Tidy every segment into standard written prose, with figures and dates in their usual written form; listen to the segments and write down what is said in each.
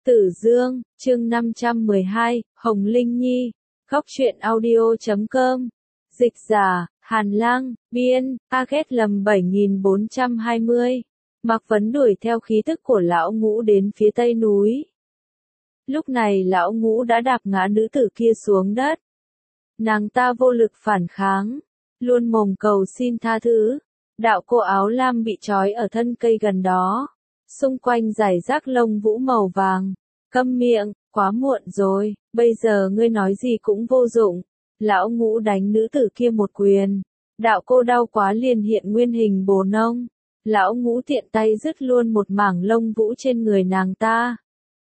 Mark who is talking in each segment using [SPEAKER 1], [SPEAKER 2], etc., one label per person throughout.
[SPEAKER 1] Tử Dương, chương 512, Hồng Linh Nhi, Góc truyện audio.com, dịch giả, Hàn Lang, biên, Target lầm 7420. Mạc Vấn đuổi theo khí tức của lão ngũ đến phía tây núi. Lúc này lão ngũ đã đạp ngã nữ tử kia xuống đất. Nàng ta vô lực phản kháng, luôn mồm cầu xin tha thứ. Đạo cô áo lam bị trói ở thân cây gần đó. Xung quanh rải rác lông vũ màu vàng. Câm miệng, quá muộn rồi, bây giờ ngươi nói gì cũng vô dụng. Lão ngũ đánh nữ tử kia một quyền. Đạo cô đau quá liền hiện nguyên hình bồ nông. Lão ngũ tiện tay dứt luôn một mảng lông vũ trên người nàng ta.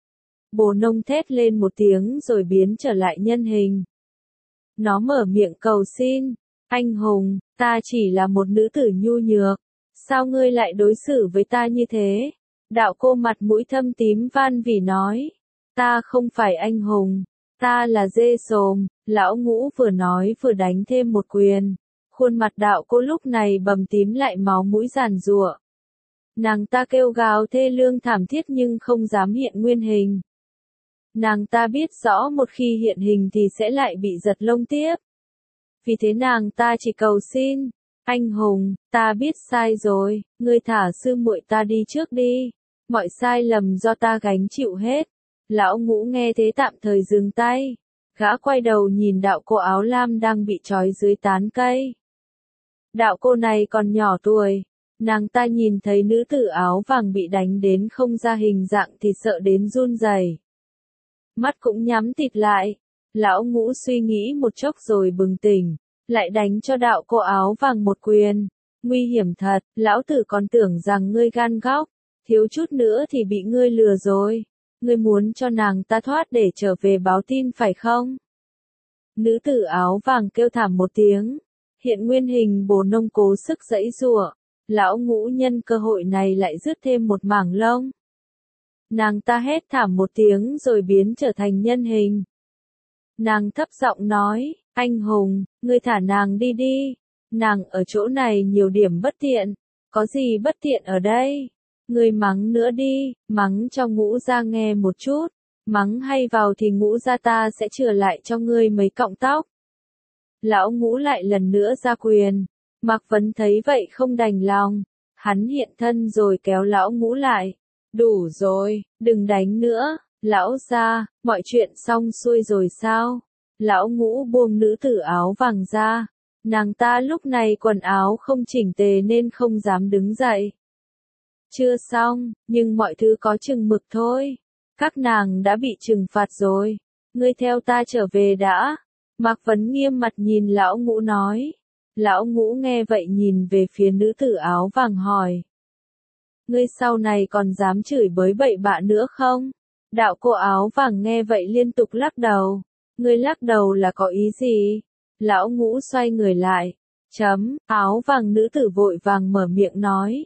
[SPEAKER 1] Bồ nông thét lên một tiếng rồi biến trở lại nhân hình. Nó mở miệng cầu xin, anh hùng, ta chỉ là một nữ tử nhu nhược. Sao ngươi lại đối xử với ta như thế? Đạo cô mặt mũi thâm tím van vỉ nói. Ta không phải anh hùng, ta là dê sồm. Lão ngũ vừa nói vừa đánh thêm một quyền. Khuôn mặt đạo cô lúc này bầm tím lại máu mũi giàn giụa. Nàng ta kêu gào thê lương thảm thiết nhưng không dám hiện nguyên hình. Nàng ta biết rõ một khi hiện hình thì sẽ lại bị giật lông tiếp. Vì thế nàng ta chỉ cầu xin, anh hùng, ta biết sai rồi, ngươi thả sư muội ta đi trước đi. Mọi sai lầm do ta gánh chịu hết. Lão ngũ nghe thế tạm thời dừng tay. Gã quay đầu nhìn đạo cô áo lam đang bị trói dưới tán cây. Đạo cô này còn nhỏ tuổi. Nàng ta nhìn thấy nữ tử áo vàng bị đánh đến không ra hình dạng thì sợ đến run rẩy. Mắt cũng nhắm tịt lại. Lão ngũ suy nghĩ một chốc rồi bừng tỉnh. Lại đánh cho đạo cô áo vàng một quyền. Nguy hiểm thật, lão tử còn tưởng rằng ngươi gan góc. Thiếu chút nữa thì bị ngươi lừa rồi. Ngươi muốn cho nàng ta thoát để trở về báo tin phải không? Nữ tử áo vàng kêu thảm một tiếng. Hiện nguyên hình bồ nông cố sức giãy giụa. Lão ngũ nhân cơ hội này lại rứt thêm một mảng lông. Nàng ta hét thảm một tiếng rồi biến trở thành nhân hình. Nàng thấp giọng nói, anh hùng, ngươi thả nàng đi đi. Nàng ở chỗ này nhiều điểm bất tiện. Có gì bất tiện ở đây? Ngươi mắng nữa đi, mắng cho ngũ gia nghe một chút. Mắng hay vào thì ngũ gia ta sẽ chừa lại cho ngươi mấy cọng tóc. Lão ngũ lại lần nữa ra quyền. Mạc Vấn thấy vậy không đành lòng. Hắn hiện thân rồi kéo lão ngũ lại. Đủ rồi, đừng đánh nữa. Lão gia, mọi chuyện xong xuôi rồi sao? Lão ngũ buông nữ tử áo vàng ra. Nàng ta lúc này quần áo không chỉnh tề nên không dám đứng dậy. Chưa xong, nhưng mọi thứ có chừng mực thôi. Các nàng đã bị trừng phạt rồi. Ngươi theo ta trở về đã. Mạc Vấn nghiêm mặt nhìn lão ngũ nói. Lão ngũ nghe vậy nhìn về phía nữ tử áo vàng hỏi. Ngươi sau này còn dám chửi bới bậy bạ nữa không? Đạo cô áo vàng nghe vậy liên tục lắc đầu. Ngươi lắc đầu là có ý gì? Lão ngũ xoay người lại. Áo vàng nữ tử vội vàng mở miệng nói.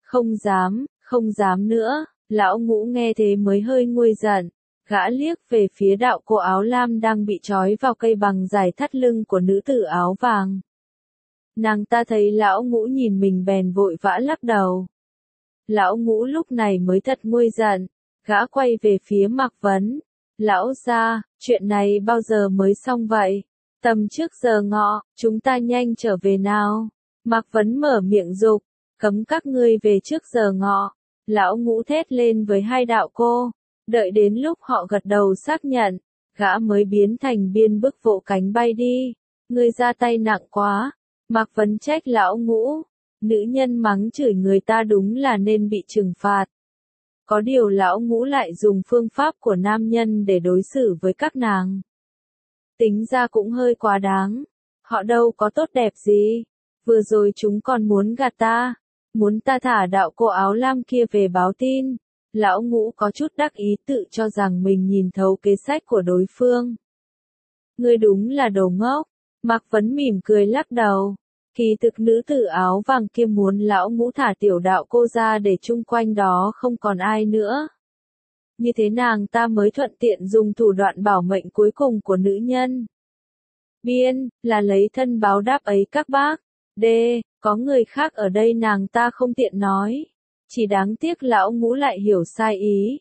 [SPEAKER 1] Không dám nữa. Lão ngũ nghe thế mới hơi nguôi giận. Gã liếc về phía đạo cô áo lam đang bị trói vào cây bằng dài thắt lưng của nữ tử áo vàng. Nàng ta thấy lão ngũ nhìn mình bèn vội vã lắc đầu. Lão ngũ lúc này mới thật nguôi giận. Gã quay về phía Mạc Vấn. Lão gia, chuyện này bao giờ mới xong vậy? Tầm trước giờ ngọ, chúng ta nhanh trở về nào. Mạc Vấn mở miệng dục, cấm các ngươi về trước giờ ngọ. Lão ngũ thét lên với hai đạo cô. Đợi đến lúc họ gật đầu xác nhận, gã mới biến thành biên bức vỗ cánh bay đi. Ngươi ra tay nặng quá. Mạc Vấn trách lão ngũ. Nữ nhân mắng chửi người ta đúng là nên bị trừng phạt. Có điều lão ngũ lại dùng phương pháp của nam nhân để đối xử với các nàng. Tính ra cũng hơi quá đáng. Họ đâu có tốt đẹp gì. Vừa rồi chúng còn muốn gạt ta. Muốn ta thả đạo cô áo lam kia về báo tin. Lão ngũ có chút đắc ý tự cho rằng mình nhìn thấu kế sách của đối phương. Ngươi đúng là đồ ngốc. Mạc Vấn mỉm cười lắc đầu. Kỳ thực nữ tử áo vàng kia muốn lão ngũ thả tiểu đạo cô ra để chung quanh đó không còn ai nữa. Như thế nàng ta mới thuận tiện dùng thủ đoạn bảo mệnh cuối cùng của nữ nhân. Biên, là lấy thân báo đáp ấy các bác. D, có người khác ở đây nàng ta không tiện nói. Chỉ đáng tiếc lão ngũ lại hiểu sai ý.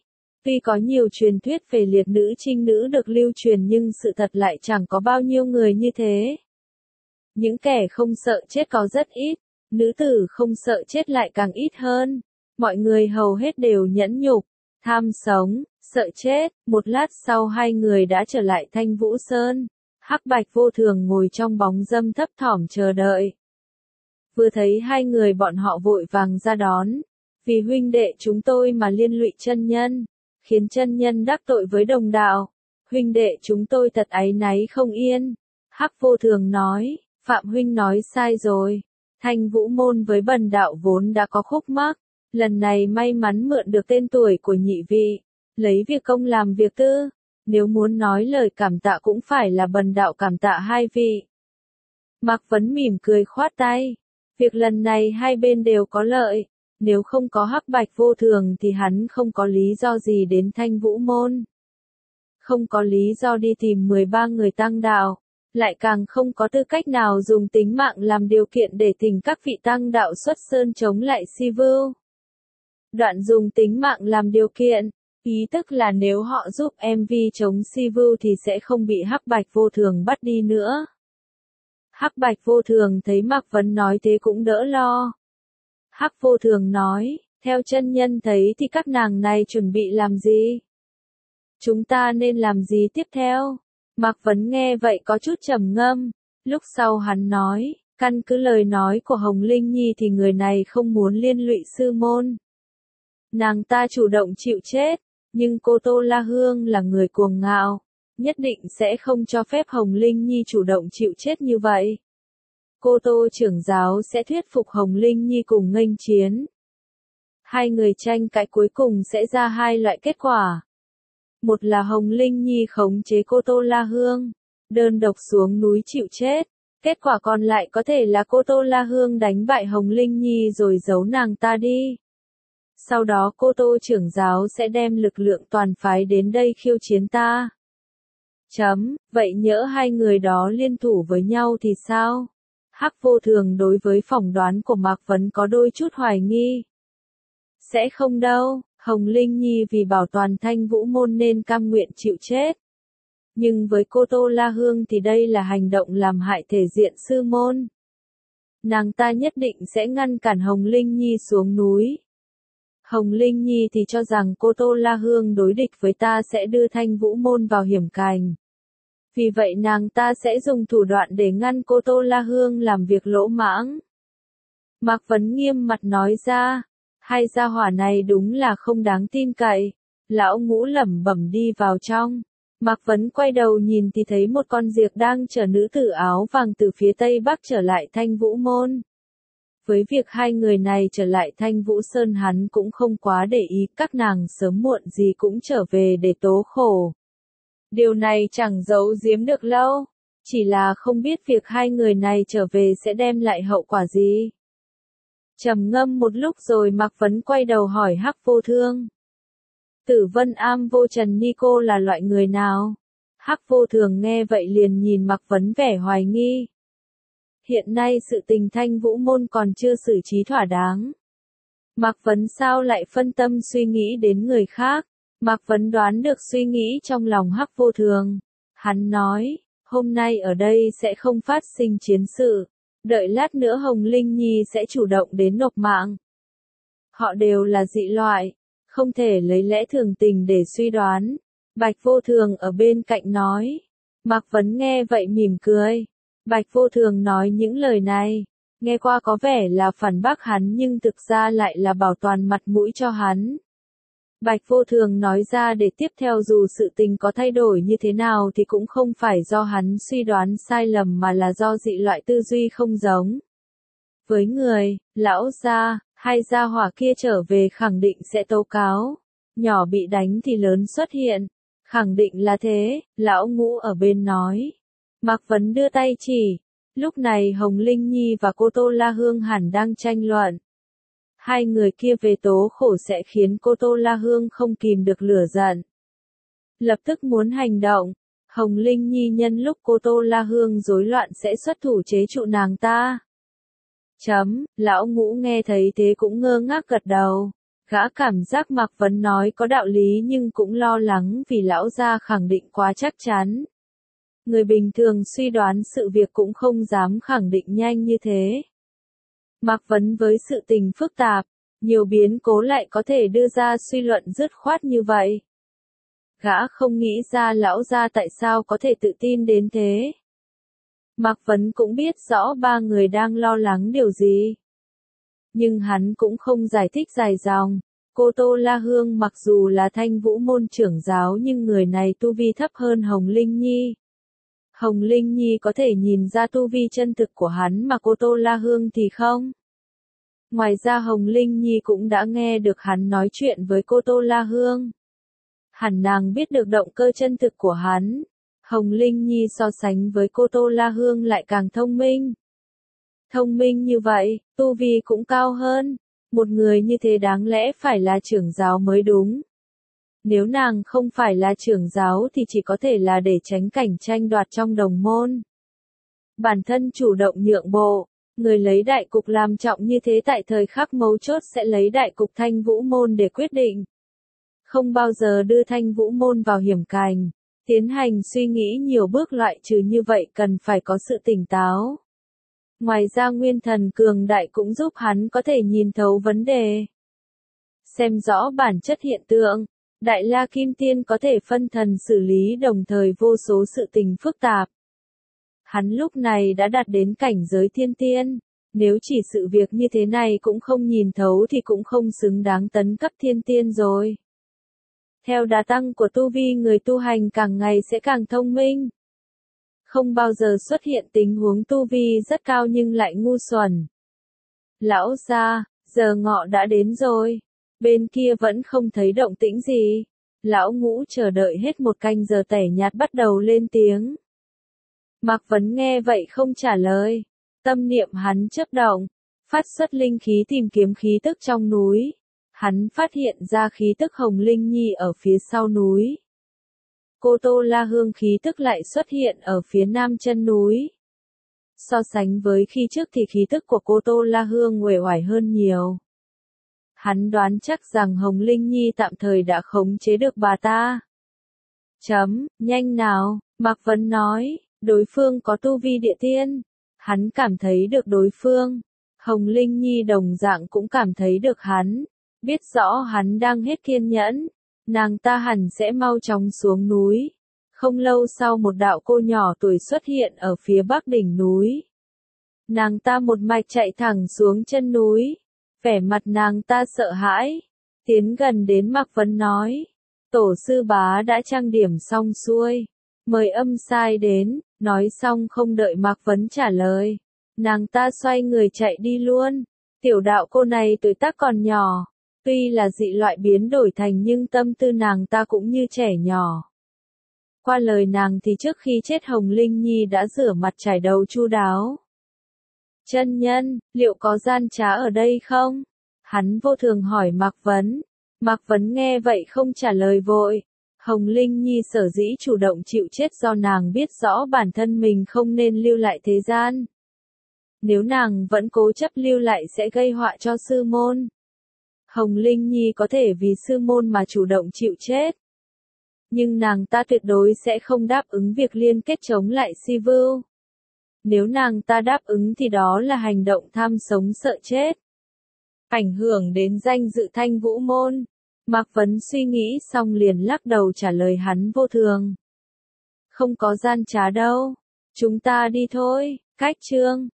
[SPEAKER 1] Tuy có nhiều truyền thuyết về liệt nữ trinh nữ được lưu truyền nhưng sự thật lại chẳng có bao nhiêu người như thế. Những kẻ không sợ chết có rất ít, nữ tử không sợ chết lại càng ít hơn. Mọi người hầu hết đều nhẫn nhục, tham sống, sợ chết. Một lát sau hai người đã trở lại Thanh Vũ Sơn. Hắc Bạch Vô Thường ngồi trong bóng râm thấp thỏm chờ đợi. Vừa thấy hai người bọn họ vội vàng ra đón. Vì huynh đệ chúng tôi mà liên lụy chân nhân, khiến chân nhân đắc tội với đồng đạo. Huynh đệ chúng tôi thật áy náy không yên. Hắc Vô Thường nói, Phạm huynh nói sai rồi. Thanh Vũ môn với bần đạo vốn đã có khúc mắc. Lần này may mắn mượn được tên tuổi của nhị vị. Lấy việc công làm việc tư. Nếu muốn nói lời cảm tạ cũng phải là bần đạo cảm tạ hai vị. Mạc Vấn mỉm cười khoát tay. Việc lần này hai bên đều có lợi. Nếu không có Hắc Bạch Vô Thường thì hắn không có lý do gì đến Thanh Vũ môn. Không có lý do đi tìm 13 người tăng đạo. Lại càng không có tư cách nào dùng tính mạng làm điều kiện để thỉnh các vị tăng đạo xuất sơn chống lại Si Vưu. Đoạn dùng tính mạng làm điều kiện, ý tức là nếu họ giúp MV chống Si Vưu thì sẽ không bị Hắc Bạch Vô Thường bắt đi nữa. Hắc Bạch Vô Thường thấy Mạc Vấn nói thế cũng đỡ lo. Hắc Vô Thường nói, theo chân nhân thấy thì các nàng này chuẩn bị làm gì? Chúng ta nên làm gì tiếp theo? Mạc Vấn nghe vậy có chút trầm ngâm, lúc sau hắn nói, căn cứ lời nói của Hồng Linh Nhi thì người này không muốn liên lụy sư môn. Nàng ta chủ động chịu chết, nhưng cô Tô La Hương là người cuồng ngạo, nhất định sẽ không cho phép Hồng Linh Nhi chủ động chịu chết như vậy. Cô Tô trưởng giáo sẽ thuyết phục Hồng Linh Nhi cùng nghênh chiến. Hai người tranh cãi cuối cùng sẽ ra hai loại kết quả. Một là Hồng Linh Nhi khống chế cô Tô La Hương, đơn độc xuống núi chịu chết. Kết quả còn lại có thể là cô Tô La Hương đánh bại Hồng Linh Nhi rồi giấu nàng ta đi. Sau đó cô Tô trưởng giáo sẽ đem lực lượng toàn phái đến đây khiêu chiến ta. Vậy nhỡ hai người đó liên thủ với nhau thì sao? Hắc Vô Thường đối với phỏng đoán của Mạc Vấn có đôi chút hoài nghi. Sẽ không đâu, Hồng Linh Nhi vì bảo toàn Thanh Vũ môn nên cam nguyện chịu chết. Nhưng với cô Tô La Hương thì đây là hành động làm hại thể diện sư môn. Nàng ta nhất định sẽ ngăn cản Hồng Linh Nhi xuống núi. Hồng Linh Nhi thì cho rằng cô Tô La Hương đối địch với ta sẽ đưa Thanh Vũ môn vào hiểm cảnh. Vì vậy nàng ta sẽ dùng thủ đoạn để ngăn cô Tô La Hương làm việc lỗ mãng. Mạc Vấn nghiêm mặt nói ra, hai gia hỏa này đúng là không đáng tin cậy. Lão Ngũ lẩm bẩm đi vào trong. Mạc Vấn quay đầu nhìn thì thấy một con diệc đang chở nữ tử áo vàng từ phía tây bắc trở lại Thanh Vũ môn. Với việc hai người này trở lại Thanh Vũ Sơn hắn cũng không quá để ý, các nàng sớm muộn gì cũng trở về để tố khổ. Điều này chẳng giấu giếm được lâu, chỉ là không biết việc hai người này trở về sẽ đem lại hậu quả gì. Trầm ngâm một lúc rồi Mạc Vấn quay đầu hỏi Hắc Vô Thương. Tử Vân Am Vô Trần Ni cô là loại người nào? Hắc Vô Thường nghe vậy liền nhìn Mạc Vấn vẻ hoài nghi. Hiện nay sự tình Thanh Vũ môn còn chưa xử trí thỏa đáng. Mạc Vấn sao lại phân tâm suy nghĩ đến người khác? Mạc Vấn đoán được suy nghĩ trong lòng Hắc Vô Thường. Hắn nói, hôm nay ở đây sẽ không phát sinh chiến sự. Đợi lát nữa Hồng Linh Nhi sẽ chủ động đến nộp mạng. Họ đều là dị loại, không thể lấy lẽ thường tình để suy đoán. Bạch Vô Thường ở bên cạnh nói. Mạc Vấn nghe vậy mỉm cười. Bạch Vô Thường nói những lời này, nghe qua có vẻ là phản bác hắn nhưng thực ra lại là bảo toàn mặt mũi cho hắn. Bạch Vô Thường nói ra để tiếp theo dù sự tình có thay đổi như thế nào thì cũng không phải do hắn suy đoán sai lầm mà là do dị loại tư duy không giống. Với người, lão gia, hai gia hỏa kia trở về khẳng định sẽ tố cáo. Nhỏ bị đánh thì lớn xuất hiện. Khẳng định là thế, lão Ngũ ở bên nói. Mạc Vấn đưa tay chỉ. Lúc này Hồng Linh Nhi và cô Tô La Hương hẳn đang tranh luận. Hai người kia về tố khổ sẽ khiến cô Tô La Hương không kìm được lửa giận. Lập tức muốn hành động. Hồng Linh Nhi nhân lúc cô Tô La Hương rối loạn sẽ xuất thủ chế trụ nàng ta. Lão Ngũ nghe thấy thế cũng ngơ ngác gật đầu. Gã cảm giác Mạc Vấn nói có đạo lý nhưng cũng lo lắng vì lão gia khẳng định quá chắc chắn. Người bình thường suy đoán sự việc cũng không dám khẳng định nhanh như thế. Mạc Vấn với sự tình phức tạp, nhiều biến cố lại có thể đưa ra suy luận dứt khoát như vậy. Gã không nghĩ ra lão gia tại sao có thể tự tin đến thế. Mạc Vấn cũng biết rõ ba người đang lo lắng điều gì. Nhưng hắn cũng không giải thích dài dòng. Cô Tô La Hương mặc dù là Thanh Vũ môn trưởng giáo nhưng người này tu vi thấp hơn Hồng Linh Nhi. Hồng Linh Nhi có thể nhìn ra tu vi chân thực của hắn mà cô Tô La Hương thì không. Ngoài ra Hồng Linh Nhi cũng đã nghe được hắn nói chuyện với cô Tô La Hương. Hẳn nàng biết được động cơ chân thực của hắn. Hồng Linh Nhi so sánh với cô Tô La Hương lại càng thông minh. Thông minh như vậy, tu vi cũng cao hơn. Một người như thế đáng lẽ phải là trưởng giáo mới đúng. Nếu nàng không phải là trưởng giáo thì chỉ có thể là để tránh cảnh tranh đoạt trong đồng môn. Bản thân chủ động nhượng bộ, người lấy đại cục làm trọng như thế tại thời khắc mấu chốt sẽ lấy đại cục Thanh Vũ môn để quyết định. Không bao giờ đưa Thanh Vũ môn vào hiểm cảnh, tiến hành suy nghĩ nhiều bước loại trừ như vậy cần phải có sự tỉnh táo. Ngoài ra nguyên thần cường đại cũng giúp hắn có thể nhìn thấu vấn đề. Xem rõ bản chất hiện tượng, Đại La Kim Tiên có thể phân thần xử lý đồng thời vô số sự tình phức tạp. Hắn lúc này đã đạt đến cảnh giới thiên tiên, nếu chỉ sự việc như thế này cũng không nhìn thấu thì cũng không xứng đáng tấn cấp thiên tiên rồi. Theo đà tăng của tu vi người tu hành càng ngày sẽ càng thông minh. Không bao giờ xuất hiện tình huống tu vi rất cao nhưng lại ngu xuẩn. Lão gia, giờ ngọ đã đến rồi. Bên kia vẫn không thấy động tĩnh gì. Lão Ngũ chờ đợi hết một canh giờ tẻ nhạt bắt đầu lên tiếng. Mạc Vấn nghe vậy không trả lời. Tâm niệm hắn chớp động, phát xuất linh khí tìm kiếm khí tức trong núi. Hắn phát hiện ra khí tức Hồng Linh Nhi ở phía sau núi. Cô Tô La Hương khí tức lại xuất hiện ở phía nam chân núi. So sánh với khi trước thì khí tức của cô Tô La Hương uể oải hơn nhiều. Hắn đoán chắc rằng Hồng Linh Nhi tạm thời đã khống chế được bà ta. Nhanh nào, Mạc Vấn nói, đối phương có tu vi địa tiên. Hắn cảm thấy được đối phương. Hồng Linh Nhi đồng dạng cũng cảm thấy được hắn. Biết rõ hắn đang hết kiên nhẫn. Nàng ta hẳn sẽ mau chóng xuống núi. Không lâu sau một đạo cô nhỏ tuổi xuất hiện ở phía bắc đỉnh núi. Nàng ta một mạch chạy thẳng xuống chân núi. Vẻ mặt nàng ta sợ hãi. Tiến gần đến Mạc Vấn nói. Tổ sư bá đã trang điểm xong xuôi. Mời âm sai đến. Nói xong không đợi Mạc Vấn trả lời. Nàng ta xoay người chạy đi luôn. Tiểu đạo cô này tuổi tác còn nhỏ. Tuy là dị loại biến đổi thành nhưng tâm tư nàng ta cũng như trẻ nhỏ. Qua lời nàng thì trước khi chết Hồng Linh Nhi đã rửa mặt trải đầu chu đáo. Chân nhân, liệu có gian trá ở đây không? Hắn vô thường hỏi Mạc Vấn. Mạc Vấn nghe vậy không trả lời vội. Hồng Linh Nhi sở dĩ chủ động chịu chết do nàng biết rõ bản thân mình không nên lưu lại thế gian. Nếu nàng vẫn cố chấp lưu lại sẽ gây họa cho sư môn. Hồng Linh Nhi có thể vì sư môn mà chủ động chịu chết. Nhưng nàng ta tuyệt đối sẽ không đáp ứng việc liên kết chống lại Si Vưu. Nếu nàng ta đáp ứng thì đó là hành động tham sống sợ chết. Ảnh hưởng đến danh dự Thanh Vũ môn. Mạc Vấn suy nghĩ xong liền lắc đầu trả lời hắn vô thường. Không có gian trá đâu. Chúng ta đi thôi, cách chương.